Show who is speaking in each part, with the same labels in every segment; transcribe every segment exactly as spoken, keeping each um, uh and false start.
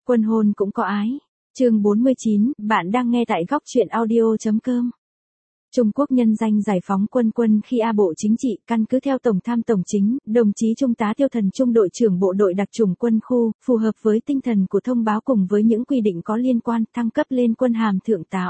Speaker 1: Quân hôn cũng có ái. Chương bốn mươi chín, bạn đang nghe tại góc truyện audio chấm com. Trung Quốc nhân danh giải phóng quân quân khi A Bộ Chính trị, căn cứ theo Tổng tham Tổng chính, đồng chí Trung tá Tiêu Thần Trung đội trưởng bộ đội đặc chủng quân khu, phù hợp với tinh thần của thông báo cùng với những quy định có liên quan, thăng cấp lên quân hàm thượng tá.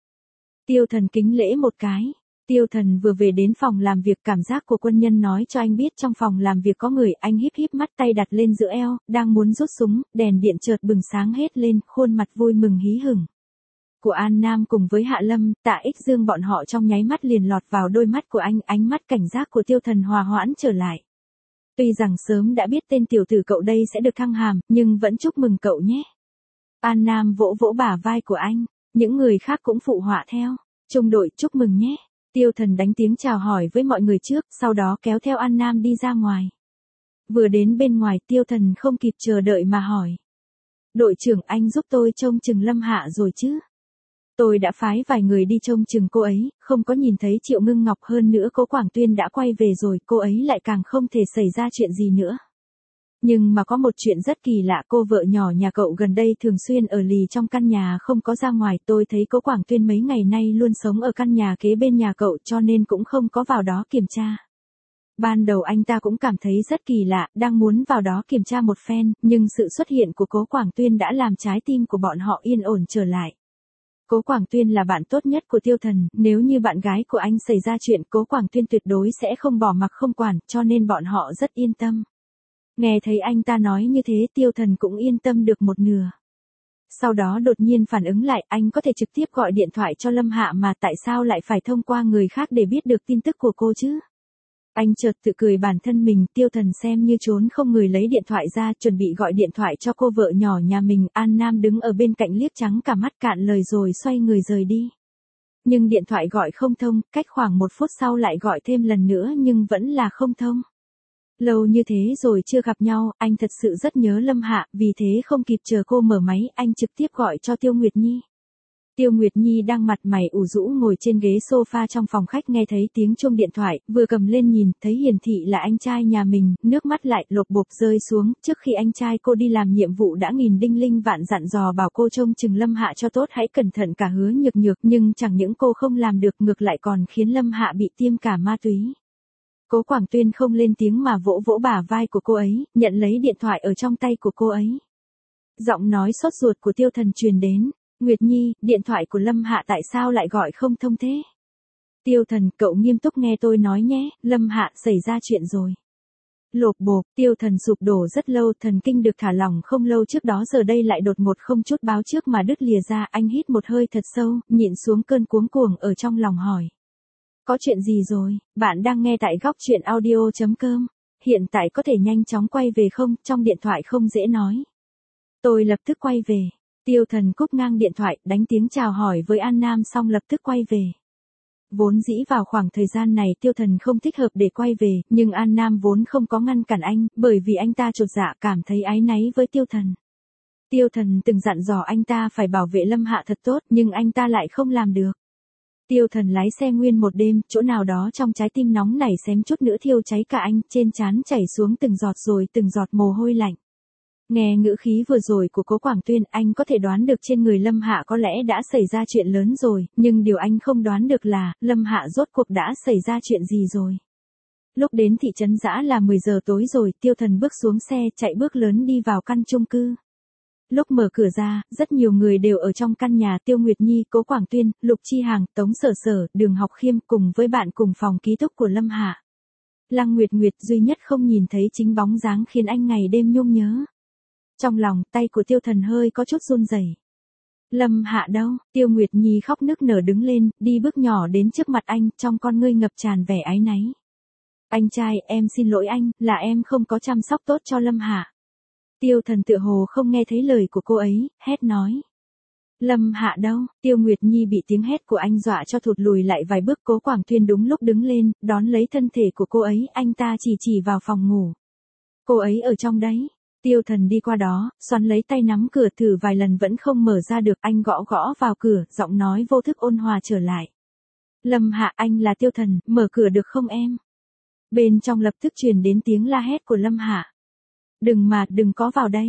Speaker 1: Tiêu Thần kính lễ một cái. Tiêu Thần vừa về đến phòng làm việc, cảm giác của quân nhân nói cho anh biết trong phòng làm việc có người. Anh híp híp mắt, tay đặt lên giữa eo, đang muốn rút súng, đèn điện chợt bừng sáng hết lên, khuôn mặt vui mừng hí hửng của An Nam cùng với Hạ Lâm, Tạ Ích Dương bọn họ trong nháy mắt liền lọt vào đôi mắt của anh. Ánh mắt cảnh giác của Tiêu Thần hòa hoãn trở lại. Tuy rằng sớm đã biết tên tiểu tử cậu đây sẽ được thăng hàm, nhưng vẫn chúc mừng cậu nhé. An Nam vỗ vỗ bả vai của anh, những người khác cũng phụ họa theo. Trung đội chúc mừng nhé. Tiêu Thần đánh tiếng chào hỏi với mọi người trước, sau đó kéo theo An Nam đi ra ngoài. Vừa đến bên ngoài, Tiêu Thần không kịp chờ đợi mà hỏi. Đội trưởng, anh giúp tôi trông chừng Lâm Hạ rồi chứ? Tôi đã phái vài người đi trông chừng cô ấy, không có nhìn thấy Triệu Ngưng Ngọc, hơn nữa Cố Quảng Tuyên đã quay về rồi, cô ấy lại càng không thể xảy ra chuyện gì nữa. Nhưng mà có một chuyện rất kỳ lạ, cô vợ nhỏ nhà cậu gần đây thường xuyên ở lì trong căn nhà không có ra ngoài, tôi thấy Cố Quảng Tuyên mấy ngày nay luôn sống ở căn nhà kế bên nhà cậu cho nên cũng không có vào đó kiểm tra. Ban đầu anh ta cũng cảm thấy rất kỳ lạ, đang muốn vào đó kiểm tra một phen, nhưng sự xuất hiện của Cố Quảng Tuyên đã làm trái tim của bọn họ yên ổn trở lại. Cố Quảng Tuyên là bạn tốt nhất của Tiêu Thần, nếu như bạn gái của anh xảy ra chuyện, Cố Quảng Tuyên tuyệt đối sẽ không bỏ mặc không quản, cho nên bọn họ rất yên tâm. Nghe thấy anh ta nói như thế, Tiêu Thần cũng yên tâm được một nửa. Sau đó đột nhiên phản ứng lại, anh có thể trực tiếp gọi điện thoại cho Lâm Hạ mà tại sao lại phải thông qua người khác để biết được tin tức của cô chứ? Anh chợt tự cười bản thân mình. Tiêu Thần xem như trốn không người lấy điện thoại ra, chuẩn bị gọi điện thoại cho cô vợ nhỏ nhà mình. An Nam đứng ở bên cạnh liếc trắng cả mắt, cạn lời rồi xoay người rời đi. Nhưng điện thoại gọi không thông, cách khoảng một phút sau lại gọi thêm lần nữa nhưng vẫn là không thông. Lâu như thế rồi chưa gặp nhau, anh thật sự rất nhớ Lâm Hạ, vì thế không kịp chờ cô mở máy, anh trực tiếp gọi cho Tiêu Nguyệt Nhi. Tiêu Nguyệt Nhi đang mặt mày ủ rũ ngồi trên ghế sofa trong phòng khách, nghe thấy tiếng chuông điện thoại, vừa cầm lên nhìn, thấy hiển thị là anh trai nhà mình, nước mắt lại lộp bộp rơi xuống. Trước khi anh trai cô đi làm nhiệm vụ đã nghìn đinh linh vạn dặn dò bảo cô trông chừng Lâm Hạ cho tốt, hãy cẩn thận cả Hứa Nhược Nhược, nhưng chẳng những cô không làm được, ngược lại còn khiến Lâm Hạ bị tiêm cả ma túy. Cố Quảng Tuyên không lên tiếng mà vỗ vỗ bả vai của cô ấy, nhận lấy điện thoại ở trong tay của cô ấy. Giọng nói sốt ruột của Tiêu Thần truyền đến. Nguyệt Nhi, điện thoại của Lâm Hạ tại sao lại gọi không thông thế? Tiêu Thần, cậu nghiêm túc nghe tôi nói nhé, Lâm Hạ xảy ra chuyện rồi. Lộp bộp, Tiêu Thần sụp đổ rất lâu, thần kinh được thả lỏng không lâu trước đó giờ đây lại đột ngột không chút báo trước mà đứt lìa ra. Anh hít một hơi thật sâu, nhịn xuống cơn cuống cuồng ở trong lòng hỏi. Có chuyện gì rồi? Bạn đang nghe tại góc truyện audio chấm com. Hiện tại có thể nhanh chóng quay về không? Trong điện thoại không dễ nói. Tôi lập tức quay về. Tiêu Thần cúp ngang điện thoại, đánh tiếng chào hỏi với An Nam xong lập tức quay về. Vốn dĩ vào khoảng thời gian này Tiêu Thần không thích hợp để quay về, nhưng An Nam vốn không có ngăn cản anh, bởi vì anh ta chột dạ cảm thấy áy náy với Tiêu Thần. Tiêu Thần từng dặn dò anh ta phải bảo vệ Lâm Hạ thật tốt, nhưng anh ta lại không làm được. Tiêu Thần lái xe nguyên một đêm, chỗ nào đó trong trái tim nóng nảy xém chút nữa thiêu cháy cả anh, trên trán chảy xuống từng giọt rồi từng giọt mồ hôi lạnh. Nghe ngữ khí vừa rồi của Cố Quảng Tuyên, anh có thể đoán được trên người Lâm Hạ có lẽ đã xảy ra chuyện lớn rồi, nhưng điều anh không đoán được là, Lâm Hạ rốt cuộc đã xảy ra chuyện gì rồi. Lúc đến thị trấn Dã là mười giờ tối rồi, Tiêu Thần bước xuống xe, chạy bước lớn đi vào căn chung cư. Lúc mở cửa ra, rất nhiều người đều ở trong căn nhà, Tiêu Nguyệt Nhi, Cố Quảng Tuyên, Lục Chi Hàng, Tống Sở Sở, Đường Học Khiêm cùng với bạn cùng phòng ký túc của Lâm Hạ. Lăng Nguyệt Nguyệt duy nhất không nhìn thấy chính bóng dáng khiến anh ngày đêm nhung nhớ. Trong lòng, tay của Tiêu Thần hơi có chút run rẩy. Lâm Hạ đâu? Tiêu Nguyệt Nhi khóc nức nở đứng lên, đi bước nhỏ đến trước mặt anh, trong con ngươi ngập tràn vẻ áy náy. Anh trai, em xin lỗi anh, là em không có chăm sóc tốt cho Lâm Hạ. Tiêu Thần tựa hồ không nghe thấy lời của cô ấy, hét nói. Lâm Hạ đâu? Tiêu Nguyệt Nhi bị tiếng hét của anh dọa cho thụt lùi lại vài bước. Cố Quảng Tuyên đúng lúc đứng lên, đón lấy thân thể của cô ấy, anh ta chỉ chỉ vào phòng ngủ. Cô ấy ở trong đấy. Tiêu Thần đi qua đó, xoắn lấy tay nắm cửa thử vài lần vẫn không mở ra được, anh gõ gõ vào cửa, giọng nói vô thức ôn hòa trở lại. Lâm Hạ, anh là Tiêu Thần, mở cửa được không em? Bên trong lập tức truyền đến tiếng la hét của Lâm Hạ. Đừng mà, đừng có vào đây.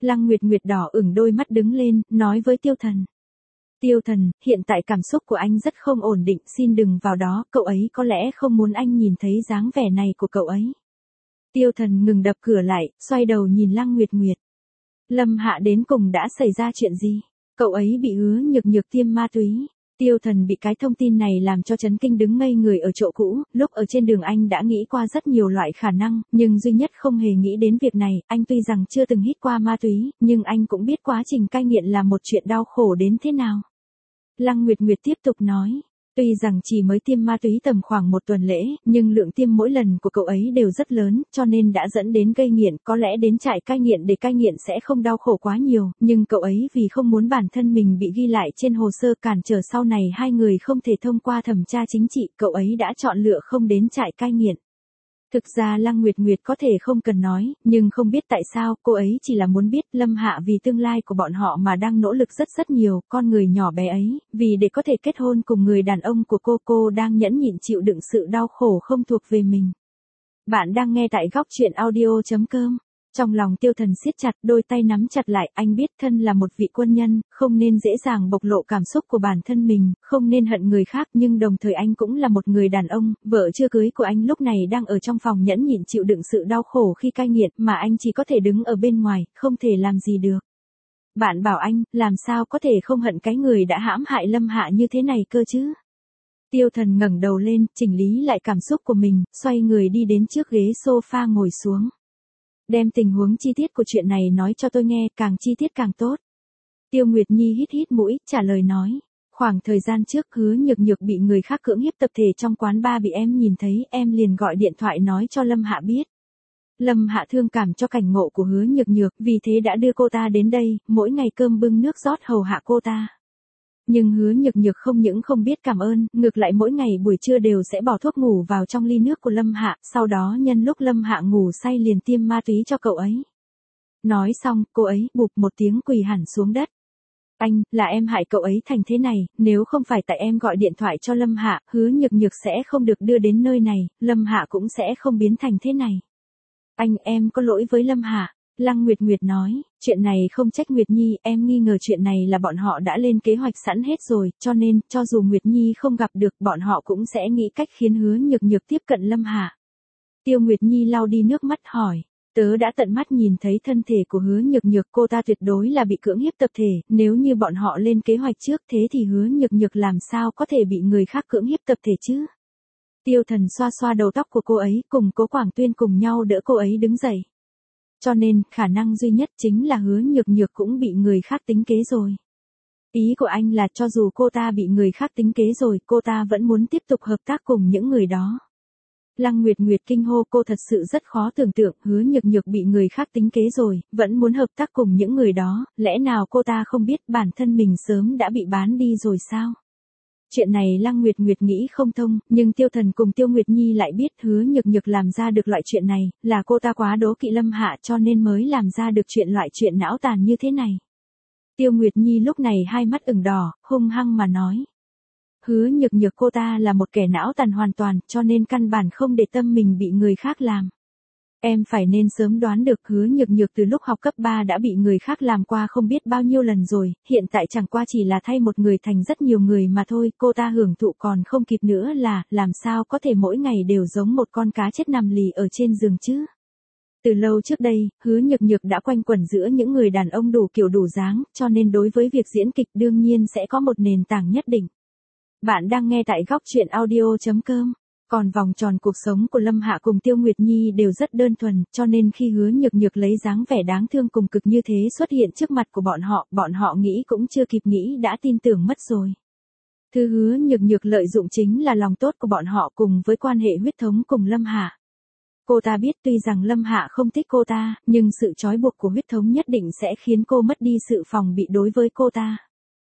Speaker 1: Lăng Nguyệt Nguyệt đỏ ửng đôi mắt đứng lên, nói với Tiêu Thần. Tiêu Thần, hiện tại cảm xúc của anh rất không ổn định, xin đừng vào đó, cậu ấy có lẽ không muốn anh nhìn thấy dáng vẻ này của cậu ấy. Tiêu Thần ngừng đập cửa lại, xoay đầu nhìn Lăng Nguyệt Nguyệt. Lâm Hạ đến cùng đã xảy ra chuyện gì? Cậu ấy bị Hứa Nhược Nhược tiêm ma túy. Tiêu Thần bị cái thông tin này làm cho chấn kinh đứng ngây người ở chỗ cũ, lúc ở trên đường anh đã nghĩ qua rất nhiều loại khả năng, nhưng duy nhất không hề nghĩ đến việc này, anh tuy rằng chưa từng hít qua ma túy, nhưng anh cũng biết quá trình cai nghiện là một chuyện đau khổ đến thế nào. Lăng Nguyệt Nguyệt tiếp tục nói, tuy rằng chỉ mới tiêm ma túy tầm khoảng một tuần lễ, nhưng lượng tiêm mỗi lần của cậu ấy đều rất lớn, cho nên đã dẫn đến gây nghiện, có lẽ đến trại cai nghiện để cai nghiện sẽ không đau khổ quá nhiều, nhưng cậu ấy vì không muốn bản thân mình bị ghi lại trên hồ sơ cản trở sau này hai người không thể thông qua thẩm tra chính trị, cậu ấy đã chọn lựa không đến trại cai nghiện. Thực ra Lăng Nguyệt Nguyệt có thể không cần nói, nhưng không biết tại sao, cô ấy chỉ là muốn biết Lâm Hạ vì tương lai của bọn họ mà đang nỗ lực rất rất nhiều, con người nhỏ bé ấy, vì để có thể kết hôn cùng người đàn ông của cô, cô đang nhẫn nhịn chịu đựng sự đau khổ không thuộc về mình. Bạn đang nghe tại góc truyện audio chấm com. Trong lòng Tiêu Thần siết chặt, đôi tay nắm chặt lại, anh biết thân là một vị quân nhân, không nên dễ dàng bộc lộ cảm xúc của bản thân mình, không nên hận người khác, nhưng đồng thời anh cũng là một người đàn ông, vợ chưa cưới của anh lúc này đang ở trong phòng nhẫn nhịn chịu đựng sự đau khổ khi cai nghiện, mà anh chỉ có thể đứng ở bên ngoài, không thể làm gì được. Bạn bảo anh, làm sao có thể không hận cái người đã hãm hại Lâm Hạ như thế này cơ chứ? Tiêu Thần ngẩng đầu lên, chỉnh lý lại cảm xúc của mình, xoay người đi đến trước ghế sofa ngồi xuống. Đem tình huống chi tiết của chuyện này nói cho tôi nghe, càng chi tiết càng tốt. Tiêu Nguyệt Nhi hít hít mũi, trả lời nói. Khoảng thời gian trước Hứa Nhược Nhược bị người khác cưỡng hiếp tập thể trong quán bar bị em nhìn thấy, em liền gọi điện thoại nói cho Lâm Hạ biết. Lâm Hạ thương cảm cho cảnh ngộ của Hứa Nhược Nhược, vì thế đã đưa cô ta đến đây, mỗi ngày cơm bưng nước rót hầu hạ cô ta. Nhưng Hứa Nhược Nhược không những không biết cảm ơn, ngược lại mỗi ngày buổi trưa đều sẽ bỏ thuốc ngủ vào trong ly nước của Lâm Hạ, sau đó nhân lúc Lâm Hạ ngủ say liền tiêm ma túy cho cậu ấy. Nói xong, cô ấy bụp một tiếng quỳ hẳn xuống đất. Anh, là em hại cậu ấy thành thế này, nếu không phải tại em gọi điện thoại cho Lâm Hạ, Hứa Nhược Nhược sẽ không được đưa đến nơi này, Lâm Hạ cũng sẽ không biến thành thế này. Anh, em có lỗi với Lâm Hạ. Lăng Nguyệt Nguyệt nói, chuyện này không trách Nguyệt Nhi, em nghi ngờ chuyện này là bọn họ đã lên kế hoạch sẵn hết rồi, cho nên, cho dù Nguyệt Nhi không gặp được, bọn họ cũng sẽ nghĩ cách khiến Hứa Nhược Nhược tiếp cận Lâm Hạ. Tiêu Nguyệt Nhi lau đi nước mắt hỏi, tớ đã tận mắt nhìn thấy thân thể của Hứa Nhược Nhược, cô ta tuyệt đối là bị cưỡng hiếp tập thể, nếu như bọn họ lên kế hoạch trước thế thì Hứa Nhược Nhược làm sao có thể bị người khác cưỡng hiếp tập thể chứ? Tiêu Thần xoa xoa đầu tóc của cô ấy, cùng Cố Quảng Tuyên cùng nhau đỡ cô ấy đứng dậy. Cho nên, khả năng duy nhất chính là Hứa Nhược Nhược cũng bị người khác tính kế rồi. Ý của anh là cho dù cô ta bị người khác tính kế rồi, cô ta vẫn muốn tiếp tục hợp tác cùng những người đó. Lăng Nguyệt Nguyệt kinh hô, cô thật sự rất khó tưởng tượng, Hứa Nhược Nhược bị người khác tính kế rồi, vẫn muốn hợp tác cùng những người đó, lẽ nào cô ta không biết bản thân mình sớm đã bị bán đi rồi sao? Chuyện này Lăng Nguyệt Nguyệt nghĩ không thông, nhưng Tiêu Thần cùng Tiêu Nguyệt Nhi lại biết Hứa Nhược Nhược làm ra được loại chuyện này, là cô ta quá đố kỵ Lâm Hạ cho nên mới làm ra được chuyện loại chuyện não tàn như thế này. Tiêu Nguyệt Nhi lúc này hai mắt ửng đỏ, hung hăng mà nói. Hứa Nhược Nhược cô ta là một kẻ não tàn hoàn toàn, cho nên căn bản không để tâm mình bị người khác làm. Em phải nên sớm đoán được Hứa Nhược Nhược từ lúc học cấp ba đã bị người khác làm qua không biết bao nhiêu lần rồi, hiện tại chẳng qua chỉ là thay một người thành rất nhiều người mà thôi, cô ta hưởng thụ còn không kịp nữa là, làm sao có thể mỗi ngày đều giống một con cá chết nằm lì ở trên giường chứ? Từ lâu trước đây, Hứa Nhược Nhược đã quanh quẩn giữa những người đàn ông đủ kiểu đủ dáng, cho nên đối với việc diễn kịch đương nhiên sẽ có một nền tảng nhất định. Bạn đang nghe tại góc truyện audio chấm com. Còn vòng tròn cuộc sống của Lâm Hạ cùng Tiêu Nguyệt Nhi đều rất đơn thuần, cho nên khi Hứa Nhược Nhược lấy dáng vẻ đáng thương cùng cực như thế xuất hiện trước mặt của bọn họ, bọn họ nghĩ cũng chưa kịp nghĩ đã tin tưởng mất rồi. Thứ Hứa Nhược Nhược lợi dụng chính là lòng tốt của bọn họ cùng với quan hệ huyết thống cùng Lâm Hạ. Cô ta biết tuy rằng Lâm Hạ không thích cô ta, nhưng sự trói buộc của huyết thống nhất định sẽ khiến cô mất đi sự phòng bị đối với cô ta.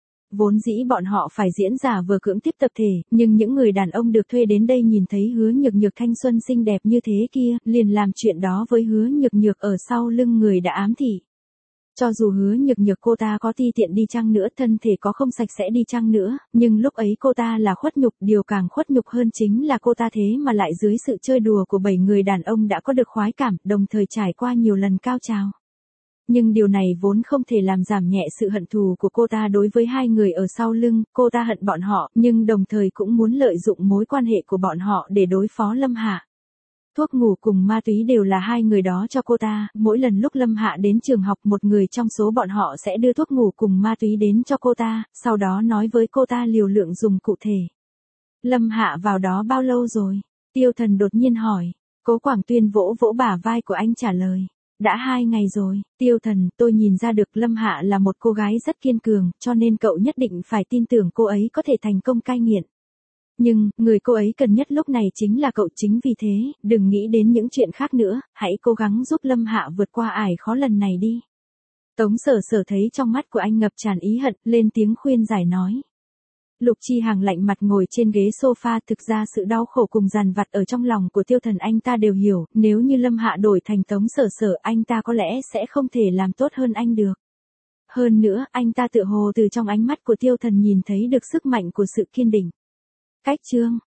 Speaker 1: Vốn dĩ bọn họ phải diễn giả vừa cưỡng tiếp tập thể, nhưng những người đàn ông được thuê đến đây nhìn thấy Hứa Nhược Nhược thanh xuân xinh đẹp như thế kia, liền làm chuyện đó với Hứa Nhược Nhược ở sau lưng người đã ám thị. Cho dù Hứa Nhược Nhược cô ta có ti tiện đi chăng nữa, thân thể có không sạch sẽ đi chăng nữa, nhưng lúc ấy cô ta là khuất nhục, điều càng khuất nhục hơn chính là cô ta thế mà lại dưới sự chơi đùa của bảy người đàn ông đã có được khoái cảm, đồng thời trải qua nhiều lần cao trào. Nhưng điều này vốn không thể làm giảm nhẹ sự hận thù của cô ta đối với hai người ở sau lưng, cô ta hận bọn họ, nhưng đồng thời cũng muốn lợi dụng mối quan hệ của bọn họ để đối phó Lâm Hạ. Thuốc ngủ cùng ma túy đều là hai người đó cho cô ta, mỗi lần lúc Lâm Hạ đến trường học một người trong số bọn họ sẽ đưa thuốc ngủ cùng ma túy đến cho cô ta, sau đó nói với cô ta liều lượng dùng cụ thể. Lâm Hạ vào đó bao lâu rồi? Tiêu Thần đột nhiên hỏi. Cố Quảng Tuyên vỗ vỗ bả vai của anh trả lời. Đã hai ngày rồi, Tiêu Thần, tôi nhìn ra được Lâm Hạ là một cô gái rất kiên cường, cho nên cậu nhất định phải tin tưởng cô ấy có thể thành công cai nghiện. Nhưng, người cô ấy cần nhất lúc này chính là cậu, chính vì thế, đừng nghĩ đến những chuyện khác nữa, hãy cố gắng giúp Lâm Hạ vượt qua ải khó lần này đi. Tống Sở Sở thấy trong mắt của anh ngập tràn ý hận, lên tiếng khuyên giải nói. Lục Chi Hàng lạnh mặt ngồi trên ghế sofa, thực ra sự đau khổ cùng dằn vặt ở trong lòng của Tiêu Thần anh ta đều hiểu, nếu như Lâm Hạ đổi thành Tống Sở Sở anh ta có lẽ sẽ không thể làm tốt hơn anh được. Hơn nữa, anh ta tựa hồ từ trong ánh mắt của Tiêu Thần nhìn thấy được sức mạnh của sự kiên định. Cách chương